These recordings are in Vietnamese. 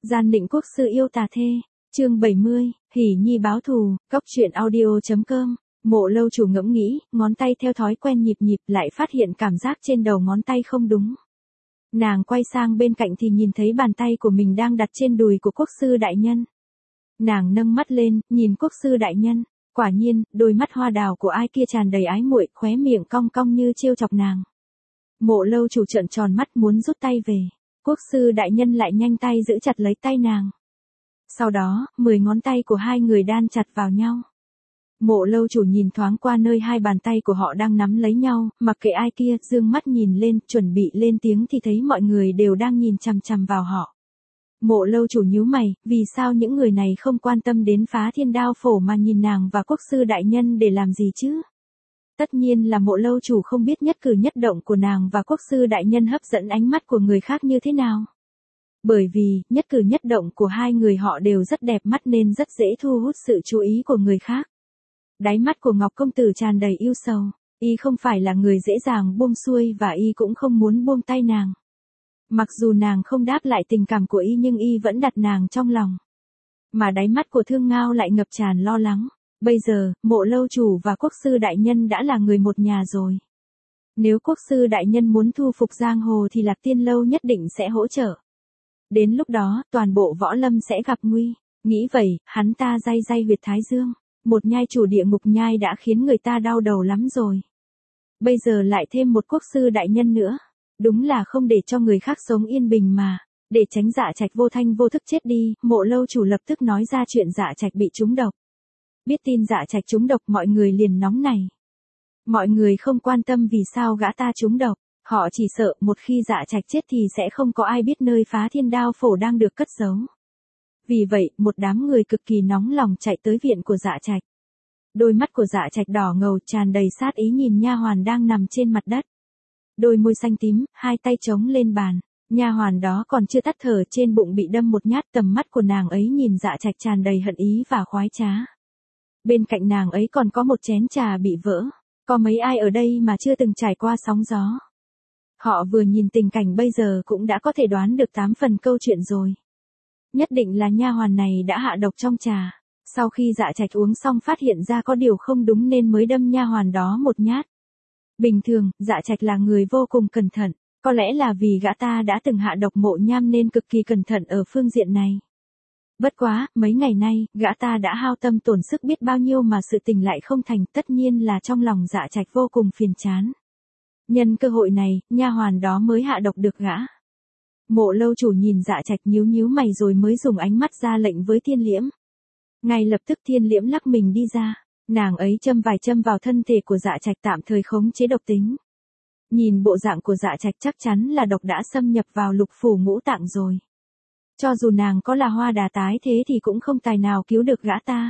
Gian định quốc sư yêu tà thê, chương 70, Hỉ Nhi báo thù, Cóc truyện audio.com. Mộ Lâu Chủ ngẫm nghĩ, ngón tay theo thói quen nhịp nhịp lại phát hiện cảm giác trên đầu ngón tay không đúng. Nàng quay sang bên cạnh thì nhìn thấy bàn tay của mình đang đặt trên đùi của quốc sư đại nhân. Nàng nâng mắt lên, nhìn quốc sư đại nhân, quả nhiên, đôi mắt hoa đào của ai kia tràn đầy ái muội, khóe miệng cong cong như trêu chọc nàng. Mộ Lâu Chủ trợn tròn mắt muốn rút tay về. Quốc sư đại nhân lại nhanh tay giữ chặt lấy tay nàng. Sau đó, 10 ngón tay của hai người đan chặt vào nhau. Mộ Lâu Chủ nhìn thoáng qua nơi hai bàn tay của họ đang nắm lấy nhau, mặc kệ ai kia, dương mắt nhìn lên, chuẩn bị lên tiếng thì thấy mọi người đều đang nhìn chằm chằm vào họ. Mộ Lâu Chủ nhíu mày, vì sao những người này không quan tâm đến Phá Thiên Đao Phổ mà nhìn nàng và quốc sư đại nhân để làm gì chứ? Tất nhiên là Mộ Lâu Chủ không biết nhất cử nhất động của nàng và quốc sư đại nhân hấp dẫn ánh mắt của người khác như thế nào. Bởi vì, nhất cử nhất động của hai người họ đều rất đẹp mắt nên rất dễ thu hút sự chú ý của người khác. Đáy mắt của Ngọc Công Tử tràn đầy yêu sầu, y không phải là người dễ dàng buông xuôi và y cũng không muốn buông tay nàng. Mặc dù nàng không đáp lại tình cảm của y nhưng y vẫn đặt nàng trong lòng. Mà đáy mắt của Thương Ngao lại ngập tràn lo lắng. Bây giờ, Mộ Lâu Chủ và quốc sư đại nhân đã là người một nhà rồi. Nếu quốc sư đại nhân muốn thu phục giang hồ thì Lạc Tiên Lâu nhất định sẽ hỗ trợ. Đến lúc đó, toàn bộ võ lâm sẽ gặp nguy. Nghĩ vậy, hắn ta day day huyệt thái dương. Một nhai chủ địa ngục nhai đã khiến người ta đau đầu lắm rồi. Bây giờ lại thêm một quốc sư đại nhân nữa. Đúng là không để cho người khác sống yên bình mà. Để tránh Dạ Trạch vô thanh vô thức chết đi, Mộ Lâu Chủ lập tức nói ra chuyện Dạ Trạch bị trúng độc. Biết tin Dạ Trạch trúng độc mọi người liền nóng này. Mọi người không quan tâm vì sao gã ta trúng độc. Họ chỉ sợ một khi Dạ Trạch chết thì sẽ không có ai biết nơi Phá Thiên Đao Phổ đang được cất giấu. Vì vậy, một đám người cực kỳ nóng lòng chạy tới viện của Dạ Trạch. Đôi mắt của Dạ Trạch đỏ ngầu tràn đầy sát ý nhìn nha hoàn đang nằm trên mặt đất. Đôi môi xanh tím, hai tay chống lên bàn. Nha hoàn đó còn chưa tắt thở, trên bụng bị đâm một nhát, tầm mắt của nàng ấy nhìn Dạ Trạch tràn đầy hận ý và khoái trá. Bên cạnh nàng ấy còn có một chén trà bị vỡ. Có mấy ai ở đây mà chưa từng trải qua sóng gió. Họ vừa nhìn tình cảnh bây giờ cũng đã có thể đoán được 8 phần câu chuyện rồi. Nhất định là nha hoàn này đã hạ độc trong trà. Sau khi Dạ Trạch uống xong phát hiện ra có điều không đúng nên mới đâm nha hoàn đó một nhát. Bình thường, Dạ Trạch là người vô cùng cẩn thận. Có lẽ là vì gã ta đã từng hạ độc Mộ Nham nên cực kỳ cẩn thận ở phương diện này. Bất quá, mấy ngày nay, gã ta đã hao tâm tổn sức biết bao nhiêu mà sự tình lại không thành, tất nhiên là trong lòng Dạ Trạch vô cùng phiền chán. Nhân cơ hội này, nha hoàn đó mới hạ độc được gã. Mộ Lâu Chủ nhìn Dạ Trạch nhíu nhíu mày rồi mới dùng ánh mắt ra lệnh với Thiên Liễm. Ngay lập tức Thiên Liễm lắc mình đi ra, nàng ấy châm vài châm vào thân thể của Dạ Trạch tạm thời khống chế độc tính. Nhìn bộ dạng của Dạ Trạch chắc chắn là độc đã xâm nhập vào lục phủ ngũ tạng rồi. Cho dù nàng có là hoa đà tái thế thì cũng không tài nào cứu được gã ta.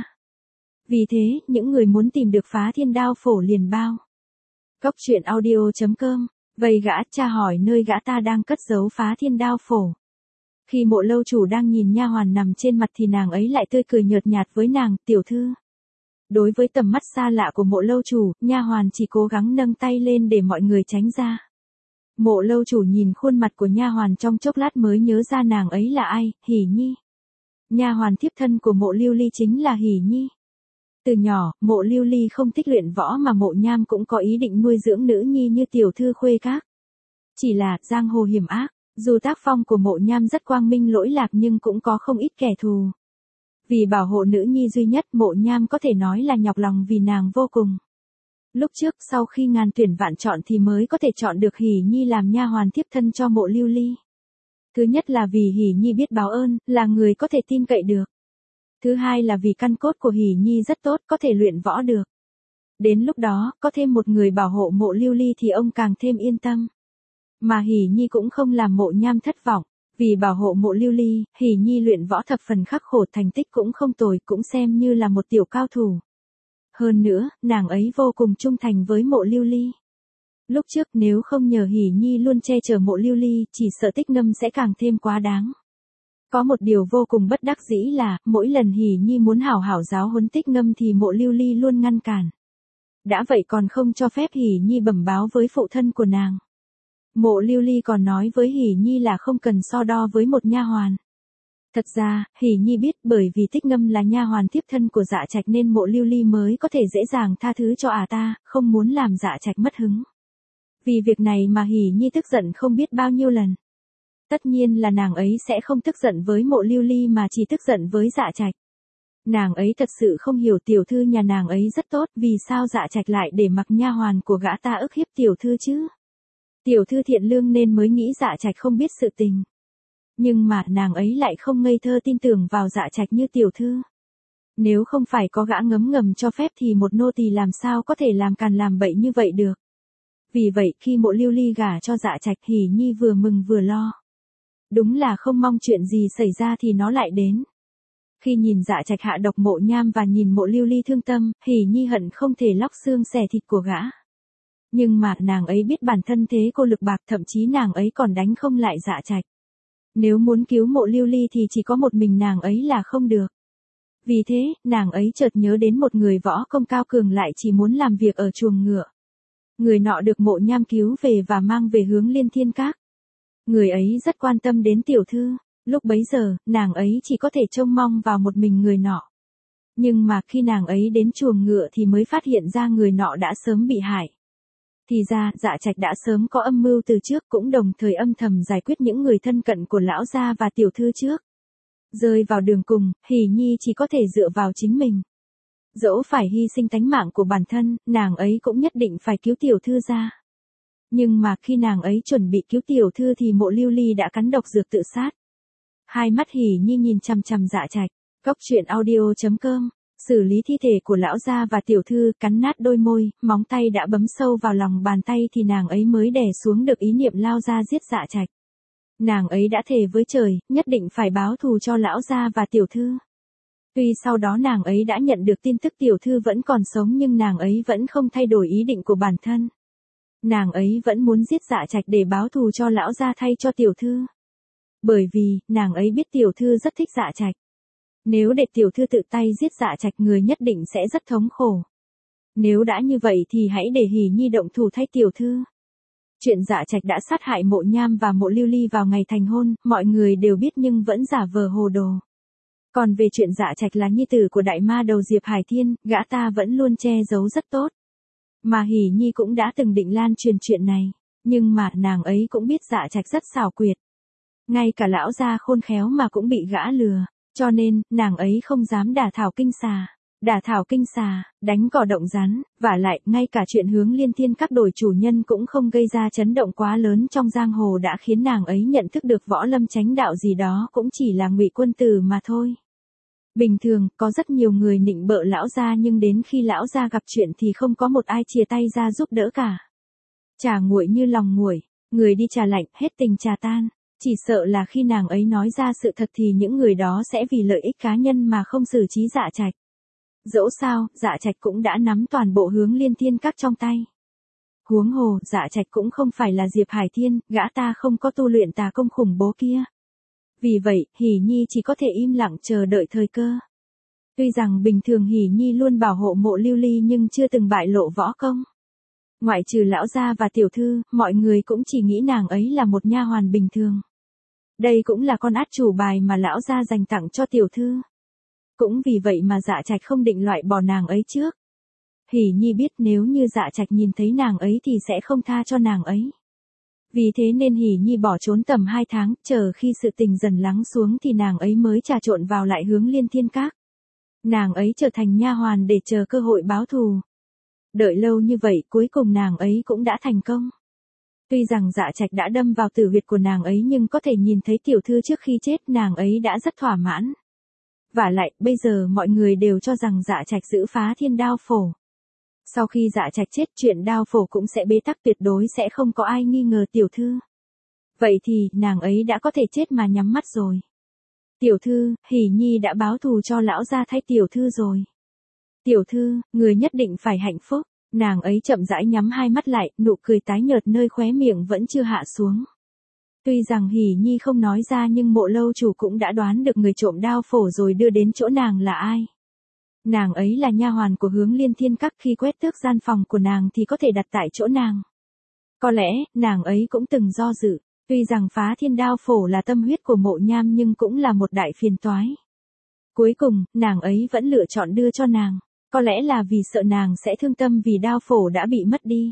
Vì thế, những người muốn tìm được Phá Thiên Đao Phổ liền bao. Cóc truyện audio.com. Vây gã, tra hỏi nơi gã ta đang cất giấu Phá Thiên Đao Phổ. Khi Mộ Lâu Chủ đang nhìn nha hoàn nằm trên mặt thì nàng ấy lại tươi cười nhợt nhạt với nàng, tiểu thư. Đối với tầm mắt xa lạ của Mộ Lâu Chủ, nha hoàn chỉ cố gắng nâng tay lên để mọi người tránh ra. Mộ Lâu Chủ nhìn khuôn mặt của nha hoàn trong chốc lát mới nhớ ra nàng ấy là ai, Hỉ Nhi. Nha hoàn thiếp thân của Mộ Lưu Ly chính là Hỉ Nhi. Từ nhỏ, Mộ Lưu Ly không thích luyện võ mà Mộ Nham cũng có ý định nuôi dưỡng nữ nhi như tiểu thư Khuê Các. Chỉ là, giang hồ hiểm ác, dù tác phong của Mộ Nham rất quang minh lỗi lạc nhưng cũng có không ít kẻ thù. Vì bảo hộ nữ nhi duy nhất Mộ Nham có thể nói là nhọc lòng vì nàng vô cùng. Lúc trước sau khi ngàn tuyển vạn chọn thì mới có thể chọn được Hỉ Nhi làm nha hoàn thiếp thân cho Mộ Lưu Ly. Thứ nhất là vì Hỉ Nhi biết báo ơn, là người có thể tin cậy được. Thứ hai là vì căn cốt của Hỉ Nhi rất tốt, có thể luyện võ được. Đến lúc đó, có thêm một người bảo hộ Mộ Lưu Ly thì ông càng thêm yên tâm. Mà Hỉ Nhi cũng không làm Mộ Nham thất vọng. Vì bảo hộ Mộ Lưu Ly, Hỉ Nhi luyện võ thập phần khắc khổ, thành tích cũng không tồi, cũng xem như là một tiểu cao thủ. Hơn nữa, nàng ấy vô cùng trung thành với Mộ Lưu Ly. Lúc trước nếu không nhờ Hỉ Nhi luôn che chở Mộ Lưu Ly, chỉ sợ Tích Ngâm sẽ càng thêm quá đáng. Có một điều vô cùng bất đắc dĩ là, mỗi lần Hỉ Nhi muốn hảo hảo giáo huấn Tích Ngâm thì Mộ Lưu Ly luôn ngăn cản. Đã vậy còn không cho phép Hỉ Nhi bẩm báo với phụ thân của nàng. Mộ Lưu Ly còn nói với Hỉ Nhi là không cần so đo với một nha hoàn. Thật ra, Hỉ Nhi biết bởi vì Tích Ngâm là nha hoàn tiếp thân của Dạ Trạch nên Mộ Lưu Ly mới có thể dễ dàng tha thứ cho ta, không muốn làm Dạ Trạch mất hứng. Vì việc này mà Hỉ Nhi tức giận không biết bao nhiêu lần. Tất nhiên là nàng ấy sẽ không tức giận với Mộ Lưu Ly mà chỉ tức giận với Dạ Trạch. Nàng ấy thật sự không hiểu tiểu thư nhà nàng ấy rất tốt, vì sao Dạ Trạch lại để mặc nha hoàn của gã ta ức hiếp tiểu thư chứ? Tiểu thư thiện lương nên mới nghĩ Dạ Trạch không biết sự tình. Nhưng mà nàng ấy lại không ngây thơ tin tưởng vào Dạ Trạch như tiểu thư. Nếu không phải có gã ngấm ngầm cho phép thì một nô tỳ làm sao có thể làm càn làm bậy như vậy được. Vì vậy khi Mộ Lưu Ly gả cho Dạ Trạch, Hỉ Nhi vừa mừng vừa lo. Đúng là không mong chuyện gì xảy ra thì nó lại đến. Khi nhìn Dạ Trạch hạ độc Mộ Nham và nhìn Mộ Lưu Ly thương tâm, Hỉ Nhi hận không thể lóc xương xẻ thịt của gã. Nhưng mà nàng ấy biết bản thân thế cô lực bạc, thậm chí nàng ấy còn đánh không lại Dạ Trạch. Nếu muốn cứu Mộ Lưu Ly thì chỉ có một mình nàng ấy là không được. Vì thế, nàng ấy chợt nhớ đến một người võ công cao cường lại chỉ muốn làm việc ở chuồng ngựa. Người nọ được Mộ Nham cứu về và mang về hướng Liên Thiên Các. Người ấy rất quan tâm đến tiểu thư, lúc bấy giờ, nàng ấy chỉ có thể trông mong vào một mình người nọ. Nhưng mà khi nàng ấy đến chuồng ngựa thì mới phát hiện ra người nọ đã sớm bị hại. Thì ra, Dạ Trạch đã sớm có âm mưu từ trước, cũng đồng thời âm thầm giải quyết những người thân cận của lão gia và tiểu thư trước. Rơi vào đường cùng, Hỉ Nhi chỉ có thể dựa vào chính mình. Dẫu phải hy sinh tánh mạng của bản thân, nàng ấy cũng nhất định phải cứu tiểu thư ra. Nhưng mà khi nàng ấy chuẩn bị cứu tiểu thư thì Mộ Lưu Ly đã cắn độc dược tự sát. Hai mắt Hỉ Nhi nhìn chằm chằm Dạ Trạch. Cốc truyện audio.com. Xử lý thi thể của lão gia và tiểu thư, cắn nát đôi môi, móng tay đã bấm sâu vào lòng bàn tay thì nàng ấy mới đè xuống được ý niệm lao ra giết Dạ Trạch. Nàng ấy đã thề với trời, nhất định phải báo thù cho lão gia và tiểu thư. Tuy sau đó nàng ấy đã nhận được tin tức tiểu thư vẫn còn sống nhưng nàng ấy vẫn không thay đổi ý định của bản thân. Nàng ấy vẫn muốn giết Dạ Trạch để báo thù cho lão gia thay cho tiểu thư. Bởi vì, nàng ấy biết tiểu thư rất thích Dạ Trạch. Nếu để tiểu thư tự tay giết Dạ Trạch người nhất định sẽ rất thống khổ. Nếu đã như vậy thì hãy để Hỉ Nhi động thủ thay tiểu thư. Chuyện Dạ Trạch đã sát hại Mộ Nham và Mộ Lưu Ly vào ngày thành hôn, mọi người đều biết nhưng vẫn giả vờ hồ đồ. Còn về chuyện Dạ Trạch là nhi tử của đại ma đầu Diệp Hải Thiên, gã ta vẫn luôn che giấu rất tốt. Mà Hỉ Nhi cũng đã từng định lan truyền chuyện này, nhưng mà nàng ấy cũng biết Dạ Trạch rất xảo quyệt. Ngay cả lão gia khôn khéo mà cũng bị gã lừa, cho nên, nàng ấy không dám đả thảo kinh xà. Đả thảo kinh xà, đánh cỏ động rắn, vả lại, ngay cả chuyện hướng Liên Thiên Các đổi chủ nhân cũng không gây ra chấn động quá lớn trong giang hồ đã khiến nàng ấy nhận thức được võ lâm chánh đạo gì đó cũng chỉ là ngụy quân tử mà thôi. Bình thường, có rất nhiều người nịnh bợ lão gia nhưng đến khi lão gia gặp chuyện thì không có một ai chìa tay ra giúp đỡ cả. Trà nguội như lòng nguội, người đi trà lạnh, hết tình trà tan. Chỉ sợ là khi nàng ấy nói ra sự thật thì những người đó sẽ vì lợi ích cá nhân mà không xử trí Dạ Trạch. Dẫu sao, Dạ Trạch cũng đã nắm toàn bộ hướng Liên Thiên Các trong tay. Huống hồ, Dạ Trạch cũng không phải là Diệp Hải Thiên, gã ta không có tu luyện tà công khủng bố kia. Vì vậy, Hỉ Nhi chỉ có thể im lặng chờ đợi thời cơ. Tuy rằng bình thường Hỉ Nhi luôn bảo hộ Mộ Lưu Ly nhưng chưa từng bại lộ võ công. Ngoại trừ lão gia và tiểu thư, mọi người cũng chỉ nghĩ nàng ấy là một nha hoàn bình thường. Đây cũng là con át chủ bài mà lão gia dành tặng cho tiểu thư. Cũng vì vậy mà Dạ Trạch không định loại bỏ nàng ấy trước. Hỉ Nhi biết nếu như Dạ Trạch nhìn thấy nàng ấy thì sẽ không tha cho nàng ấy. Vì thế nên Hỉ Nhi bỏ trốn tầm 2 tháng, chờ khi sự tình dần lắng xuống thì nàng ấy mới trà trộn vào lại hướng Liên Thiên Các. Nàng ấy trở thành nha hoàn để chờ cơ hội báo thù. Đợi lâu như vậy cuối cùng nàng ấy cũng đã thành công. Tuy rằng Dạ Trạch đã đâm vào tử huyệt của nàng ấy nhưng có thể nhìn thấy tiểu thư trước khi chết nàng ấy đã rất thỏa mãn. Vả lại, bây giờ mọi người đều cho rằng Dạ Trạch giữ phá thiên đao phổ. Sau khi Dạ Trạch chết chuyện đao phổ cũng sẽ bế tắc tuyệt đối sẽ không có ai nghi ngờ tiểu thư. Vậy thì, nàng ấy đã có thể chết mà nhắm mắt rồi. Tiểu thư, Hỉ Nhi đã báo thù cho lão gia thay tiểu thư rồi. Tiểu thư, người nhất định phải hạnh phúc. Nàng ấy chậm rãi nhắm hai mắt lại, nụ cười tái nhợt nơi khóe miệng vẫn chưa hạ xuống. Tuy rằng Hỉ Nhi không nói ra nhưng Mộ lâu chủ cũng đã đoán được người trộm đao phổ rồi đưa đến chỗ nàng là ai. Nàng ấy là nha hoàn của hướng Liên Thiên Các, khi quét tước gian phòng của nàng thì có thể đặt tại chỗ nàng. Có lẽ, nàng ấy cũng từng do dự, Tuy rằng phá thiên đao phổ là tâm huyết của Mộ Nham nhưng cũng là một đại phiền toái. Cuối cùng, nàng ấy vẫn lựa chọn đưa cho nàng. Có lẽ là vì sợ nàng sẽ thương tâm vì đao phổ đã bị mất đi.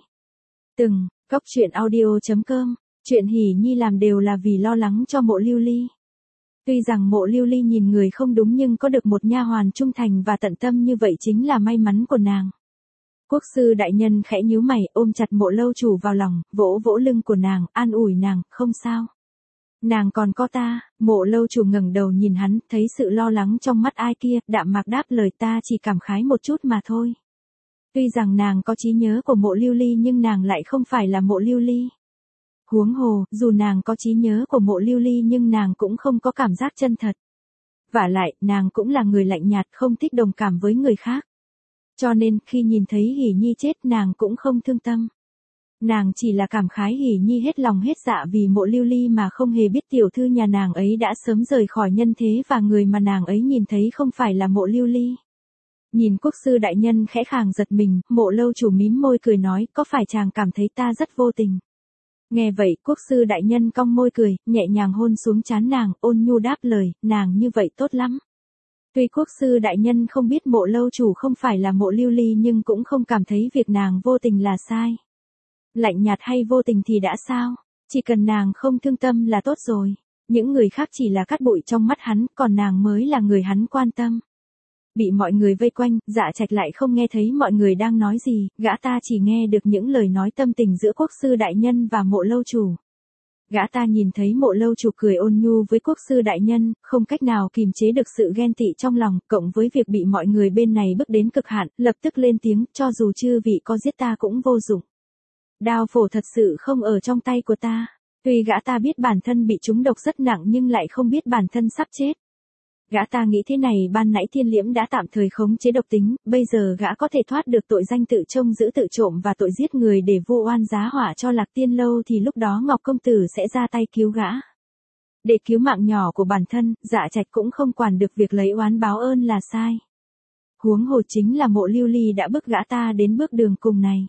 Cóc truyện audio.com, chuyện Hỉ Nhi làm đều là vì lo lắng cho Mộ Lưu Ly. Tuy rằng Mộ Lưu Ly nhìn người không đúng nhưng có được một nha hoàn trung thành và tận tâm như vậy chính là may mắn của nàng. Quốc sư đại nhân khẽ nhíu mày, ôm chặt Mộ lâu chủ vào lòng, vỗ vỗ lưng của nàng, an ủi nàng, không sao. Nàng còn có ta. Mộ lâu chủ ngẩng đầu nhìn hắn, thấy sự lo lắng trong mắt ai kia, đạm mạc đáp lời, ta chỉ cảm khái một chút mà thôi. Tuy rằng nàng có trí nhớ của Mộ Lưu Ly nhưng nàng lại không phải là Mộ Lưu Ly. Huống hồ, dù nàng có trí nhớ của Mộ Lưu Ly nhưng nàng cũng không có cảm giác chân thật. Vả lại, nàng cũng là người lạnh nhạt, không thích đồng cảm với người khác. Cho nên, khi nhìn thấy Hỉ Nhi chết nàng cũng không thương tâm. Nàng chỉ là cảm khái Hỉ Nhi hết lòng hết dạ vì Mộ Lưu Ly mà không hề biết tiểu thư nhà nàng ấy đã sớm rời khỏi nhân thế và người mà nàng ấy nhìn thấy không phải là Mộ Lưu Ly. Nhìn quốc sư đại nhân khẽ khàng giật mình, Mộ lâu chủ mím môi cười nói, có phải chàng cảm thấy ta rất vô tình? Nghe vậy, quốc sư đại nhân cong môi cười, nhẹ nhàng hôn xuống trán nàng, ôn nhu đáp lời, nàng như vậy tốt lắm. Tuy quốc sư đại nhân không biết Mộ lâu chủ không phải là Mộ Lưu Ly nhưng cũng không cảm thấy việc nàng vô tình là sai. Lạnh nhạt hay vô tình thì đã sao? Chỉ cần nàng không thương tâm là tốt rồi. Những người khác chỉ là cát bụi trong mắt hắn, còn nàng mới là người hắn quan tâm. Bị mọi người vây quanh, Dạ Trạch lại không nghe thấy mọi người đang nói gì, gã ta chỉ nghe được những lời nói tâm tình giữa quốc sư đại nhân và Mộ lâu chủ. Gã ta nhìn thấy Mộ lâu chủ cười ôn nhu với quốc sư đại nhân, không cách nào kìm chế được sự ghen tị trong lòng, cộng với việc bị mọi người bên này bức đến cực hạn, lập tức lên tiếng, cho dù chư vị có giết ta cũng vô dụng. Đao phổ thật sự không ở trong tay của ta. Tuy gã ta biết bản thân bị trúng độc rất nặng nhưng lại không biết bản thân sắp chết. Gã ta nghĩ thế này, ban nãy Thiên Liễm đã tạm thời khống chế độc tính, bây giờ gã có thể thoát được tội danh tự trông giữ tự trộm và tội giết người để vu oan giá họa cho Lạc Tiên lâu thì lúc đó Ngọc công tử sẽ ra tay cứu gã. Để cứu mạng nhỏ của bản thân, Dạ Trạch cũng không quản được việc lấy oán báo ơn là sai. Huống hồ chính là Mộ Lưu Ly đã bức gã ta đến bước đường cùng này.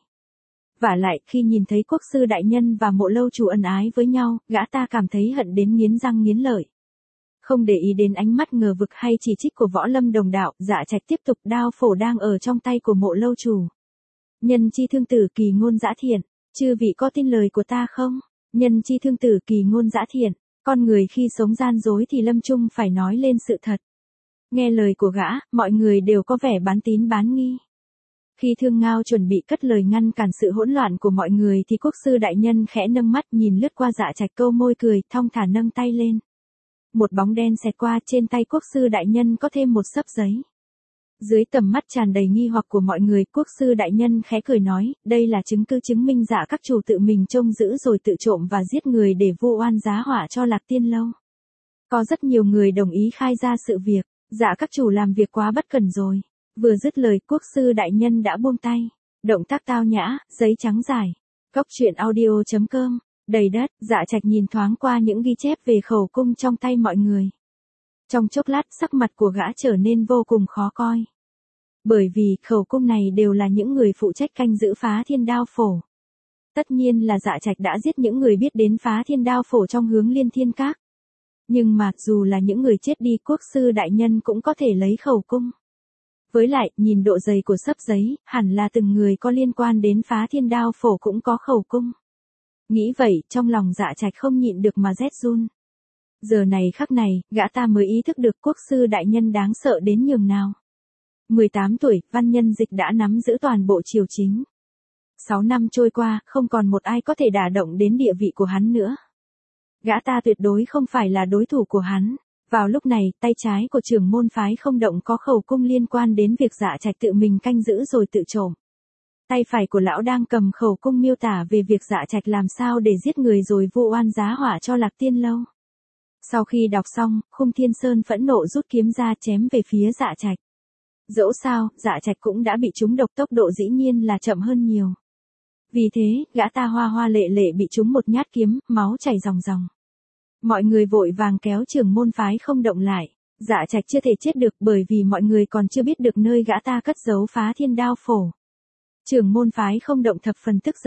Vả lại, khi nhìn thấy quốc sư đại nhân và Mộ lâu chủ ân ái với nhau, gã ta cảm thấy hận đến nghiến răng nghiến lợi. Không để ý đến ánh mắt ngờ vực hay chỉ trích của Võ Lâm đồng đạo, Dạ Trạch tiếp tục, đao phổ đang ở trong tay của Mộ lâu chủ. Nhân chi thương tử kỳ ngôn dã thiện, chư vị có tin lời của ta không? Nhân chi thương tử kỳ ngôn dã thiện, con người khi sống gian dối thì lâm chung phải nói lên sự thật. Nghe lời của gã, mọi người đều có vẻ bán tín bán nghi. Khi Thương Ngao chuẩn bị cất lời ngăn cản sự hỗn loạn của mọi người thì quốc sư đại nhân khẽ nâng mắt nhìn lướt qua Dạ Trạch câu môi cười, thong thả nâng tay lên. Một bóng đen xẹt qua, trên tay quốc sư đại nhân có thêm một xấp giấy. Dưới tầm mắt tràn đầy nghi hoặc của mọi người, quốc sư đại nhân khẽ cười nói, đây là chứng cứ chứng minh Dạ các chủ tự mình trông giữ rồi tự trộm và giết người để vu oan giá họa cho Lạc Tiên lâu. Có rất nhiều người đồng ý khai ra sự việc, Dạ các chủ làm việc quá bất cẩn rồi. Vừa dứt lời, quốc sư đại nhân đã buông tay. Động tác tao nhã, giấy trắng dài. Cóc truyện audio.com, đầy đất. Dạ Trạch nhìn thoáng qua những ghi chép về khẩu cung trong tay mọi người. Trong chốc lát, sắc mặt của gã trở nên vô cùng khó coi. Bởi vì, khẩu cung này đều là những người phụ trách canh giữ Phá Thiên Đao Phổ. Tất nhiên là Dạ Trạch đã giết những người biết đến Phá Thiên Đao Phổ trong hướng Liên Thiên Các. Nhưng mà, dù là những người chết đi, quốc sư đại nhân cũng có thể lấy khẩu cung. Với lại, nhìn độ dày của xấp giấy, hẳn là từng người có liên quan đến Phá Thiên Đao Phổ cũng có khẩu cung. Nghĩ vậy, trong lòng Dạ Trạch không nhịn được mà rét run. Giờ này khắc này, gã ta mới ý thức được quốc sư đại nhân đáng sợ đến nhường nào. 18 tuổi, Văn Nhân Dịch đã nắm giữ toàn bộ triều chính. 6 năm trôi qua, không còn một ai có thể đả động đến địa vị của hắn nữa. Gã ta tuyệt đối không phải là đối thủ của hắn. Vào lúc này, tay trái của trưởng môn phái Không Động có khẩu cung liên quan đến việc Dạ Trạch tự mình canh giữ rồi tự trộm. Tay phải của lão đang cầm khẩu cung miêu tả về việc Dạ Trạch làm sao để giết người rồi vu oan giá họa cho Lạc Tiên lâu. Sau khi đọc xong, Khung Thiên Sơn phẫn nộ rút kiếm ra chém về phía Dạ Trạch. Dẫu sao, Dạ Trạch cũng đã bị trúng độc, tốc độ dĩ nhiên là chậm hơn nhiều. Vì thế, gã ta hoa hoa lệ lệ bị trúng một nhát kiếm, máu chảy ròng ròng. Mọi người vội vàng kéo trưởng môn phái Không Động lại. Dạ Trạch chưa thể chết được bởi vì mọi người còn chưa biết được nơi gã ta cất giấu Phá Thiên Đao Phổ. Trưởng môn phái Không Động thập phần tức giận.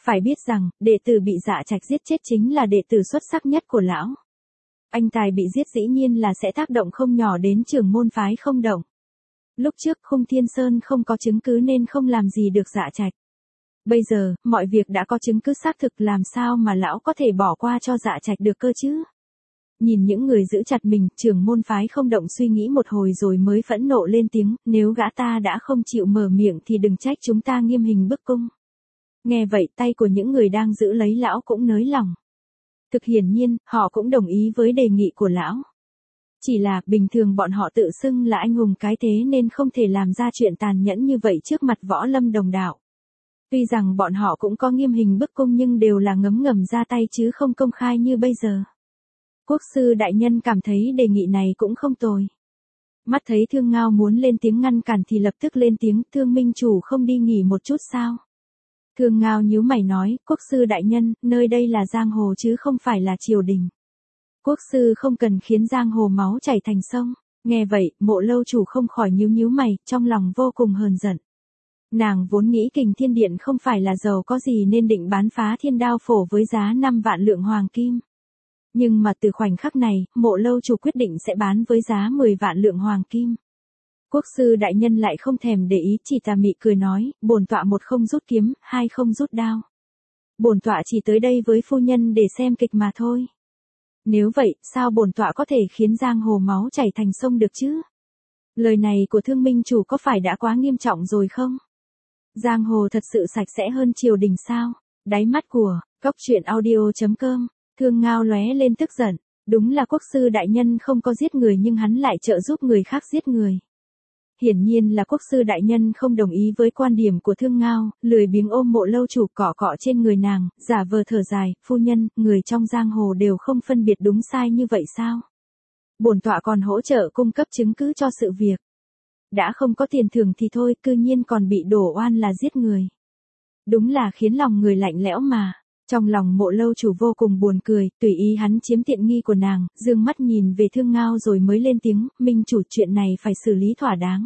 Phải biết rằng, đệ tử bị Dạ Trạch giết chết chính là đệ tử xuất sắc nhất của lão. Anh tài bị giết dĩ nhiên là sẽ tác động không nhỏ đến trưởng môn phái Không Động. Lúc trước Khung Thiên Sơn không có chứng cứ nên không làm gì được Dạ Trạch. Bây giờ, mọi việc đã có chứng cứ xác thực, làm sao mà lão có thể bỏ qua cho Dạ Trạch được cơ chứ? Nhìn những người giữ chặt mình, trưởng môn phái Không Động suy nghĩ một hồi rồi mới phẫn nộ lên tiếng, nếu gã ta đã không chịu mở miệng thì đừng trách chúng ta nghiêm hình bức cung. Nghe vậy tay của những người đang giữ lấy lão cũng nới lỏng. Thực hiển nhiên, họ cũng đồng ý với đề nghị của lão. Chỉ là, bình thường bọn họ tự xưng là anh hùng cái thế nên không thể làm ra chuyện tàn nhẫn như vậy trước mặt võ lâm đồng đạo. Tuy rằng bọn họ cũng có nghiêm hình bức cung nhưng đều là ngấm ngầm ra tay chứ không công khai như bây giờ. Quốc sư đại nhân cảm thấy đề nghị này cũng không tồi. Mắt thấy Thương Ngao muốn lên tiếng ngăn cản thì lập tức lên tiếng, Thương minh chủ không đi nghỉ một chút sao? Thương Ngao nhíu mày nói, quốc sư đại nhân, nơi đây là giang hồ chứ không phải là triều đình. Quốc sư không cần khiến giang hồ máu chảy thành sông. Nghe vậy, Mộ lâu chủ không khỏi nhíu mày, trong lòng vô cùng hờn giận. Nàng vốn nghĩ Kình Thiên Điện không phải là giàu có gì nên định bán Phá Thiên Đao Phổ với giá 5 vạn lượng hoàng kim. Nhưng mà từ khoảnh khắc này, Mộ lâu chủ quyết định sẽ bán với giá 10 vạn lượng hoàng kim. Quốc sư đại nhân lại không thèm để ý, chỉ tà mị cười nói, bổn tọa một không rút kiếm, hai không rút đao. Bổn tọa chỉ tới đây với phu nhân để xem kịch mà thôi. Nếu vậy, sao bổn tọa có thể khiến giang hồ máu chảy thành sông được chứ? Lời này của Thương minh chủ có phải đã quá nghiêm trọng rồi không? Giang hồ thật sự sạch sẽ hơn triều đình sao? Đáy mắt của Cóc Truyện Audio.com, Thương Ngao lóe lên tức giận. Đúng là quốc sư đại nhân không có giết người nhưng hắn lại trợ giúp người khác giết người. Hiển nhiên là quốc sư đại nhân không đồng ý với quan điểm của Thương Ngao, lười biếng ôm Mộ lâu chủ cọ cọ trên người nàng, giả vờ thở dài, phu nhân, người trong giang hồ đều không phân biệt đúng sai như vậy sao? Bổn tọa còn hỗ trợ cung cấp chứng cứ cho sự việc. Đã không có tiền thưởng thì thôi, cư nhiên còn bị đổ oan là giết người. Đúng là khiến lòng người lạnh lẽo mà. Trong lòng Mộ lâu chủ vô cùng buồn cười, tùy ý hắn chiếm tiện nghi của nàng, dương mắt nhìn về Thương Ngao rồi mới lên tiếng, minh chủ, chuyện này phải xử lý thỏa đáng.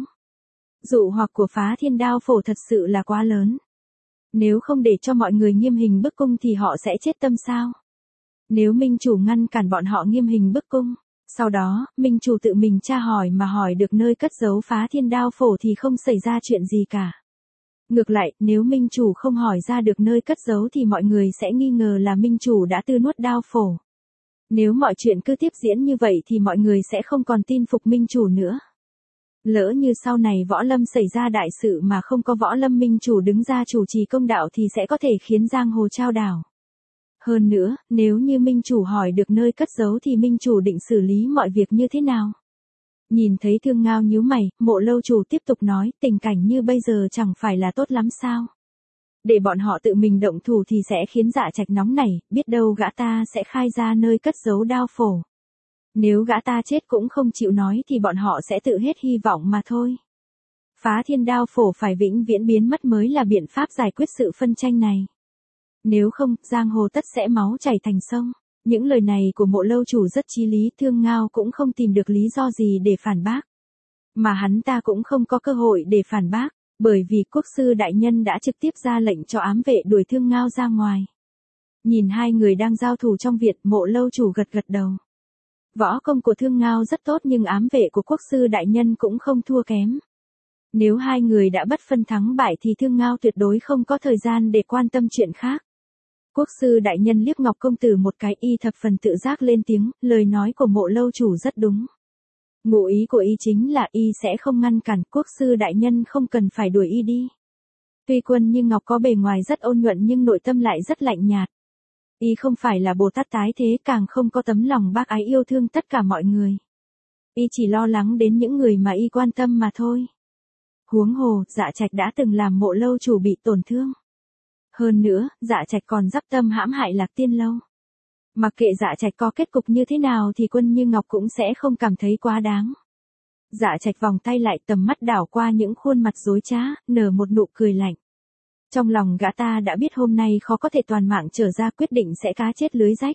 Dụ hoặc của Phá Thiên Đao Phổ thật sự là quá lớn. Nếu không để cho mọi người nghiêm hình bức cung thì họ sẽ chết tâm sao? Nếu minh chủ ngăn cản bọn họ nghiêm hình bức cung, sau đó, minh chủ tự mình tra hỏi mà hỏi được nơi cất giấu Phá Thiên Đao Phổ thì không xảy ra chuyện gì cả. Ngược lại, nếu minh chủ không hỏi ra được nơi cất giấu thì mọi người sẽ nghi ngờ là minh chủ đã tư nuốt đao phổ. Nếu mọi chuyện cứ tiếp diễn như vậy thì mọi người sẽ không còn tin phục minh chủ nữa. Lỡ như sau này võ lâm xảy ra đại sự mà không có võ lâm minh chủ đứng ra chủ trì công đạo thì sẽ có thể khiến giang hồ chao đảo. Hơn nữa, nếu như minh chủ hỏi được nơi cất giấu thì minh chủ định xử lý mọi việc như thế nào? Nhìn thấy Thương Ngao nhíu mày, Mộ lâu chủ tiếp tục nói, tình cảnh như bây giờ chẳng phải là tốt lắm sao? Để bọn họ tự mình động thủ thì sẽ khiến Dạ Trạch nóng nảy, biết đâu gã ta sẽ khai ra nơi cất giấu đao phổ. Nếu gã ta chết cũng không chịu nói thì bọn họ sẽ tự hết hy vọng mà thôi. Phá Thiên Đao Phổ phải vĩnh viễn biến mất mới là biện pháp giải quyết sự phân tranh này. Nếu không, giang hồ tất sẽ máu chảy thành sông. Những lời này của Mộ lâu chủ rất chí lý, Thương Ngao cũng không tìm được lý do gì để phản bác. Mà hắn ta cũng không có cơ hội để phản bác, bởi vì quốc sư đại nhân đã trực tiếp ra lệnh cho ám vệ đuổi Thương Ngao ra ngoài. Nhìn hai người đang giao thủ trong viện, Mộ lâu chủ gật gật đầu. Võ công của Thương Ngao rất tốt nhưng ám vệ của quốc sư đại nhân cũng không thua kém. Nếu hai người đã bất phân thắng bại thì Thương Ngao tuyệt đối không có thời gian để quan tâm chuyện khác. Quốc sư đại nhân liếc Ngọc công tử một cái, y thập phần tự giác lên tiếng, lời nói của Mộ lâu chủ rất đúng. Ngụ ý của y chính là y sẽ không ngăn cản, quốc sư đại nhân không cần phải đuổi y đi. Tuy Quân Như Ngọc có bề ngoài rất ôn nhuận nhưng nội tâm lại rất lạnh nhạt. Y không phải là Bồ Tát tái thế, càng không có tấm lòng bác ái yêu thương tất cả mọi người. Y chỉ lo lắng đến những người mà y quan tâm mà thôi. Huống hồ, Dạ Trạch đã từng làm Mộ lâu chủ bị tổn thương. Hơn nữa, Dạ Trạch còn dắp tâm hãm hại Lạc Tiên Lâu. Mặc kệ Dạ Trạch có kết cục như thế nào thì Quân Như Ngọc cũng sẽ không cảm thấy quá đáng. Dạ Trạch vòng tay lại, tầm mắt đảo qua những khuôn mặt dối trá, nở một nụ cười lạnh. Trong lòng gã ta đã biết hôm nay khó có thể toàn mạng trở ra, quyết định sẽ cá chết lưới rách.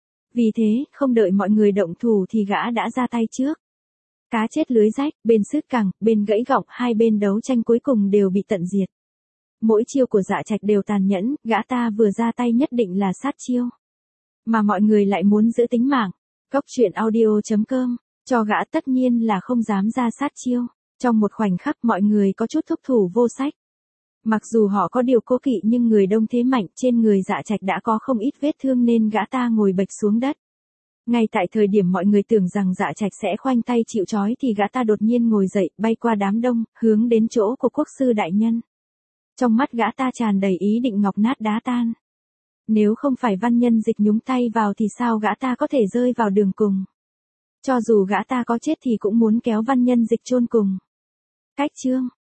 Vì thế, không đợi mọi người động thủ thì gã đã ra tay trước. Cá chết lưới rách, bên sứt cẳng, bên gãy gọng, hai bên đấu tranh cuối cùng đều bị tận diệt. Mỗi chiêu của Dạ Trạch đều tàn nhẫn, gã ta vừa ra tay nhất định là sát chiêu. Mà mọi người lại muốn giữ tính mạng. Cốc truyện audio.com, cho gã tất nhiên là không dám ra sát chiêu. Trong một khoảnh khắc mọi người có chút thúc thủ vô sách. Mặc dù họ có điều cố kỵ nhưng người đông thế mạnh, trên người Dạ Trạch đã có không ít vết thương nên gã ta ngồi bệt xuống đất. Ngay tại thời điểm mọi người tưởng rằng Dạ Trạch sẽ khoanh tay chịu trói thì gã ta đột nhiên ngồi dậy, bay qua đám đông, hướng đến chỗ của quốc sư đại nhân. Trong mắt gã ta tràn đầy ý định ngọc nát đá tan. Nếu không phải Văn Nhân Dịch nhúng tay vào thì sao gã ta có thể rơi vào đường cùng. Cho dù gã ta có chết thì cũng muốn kéo Văn Nhân Dịch chôn cùng. Cách chương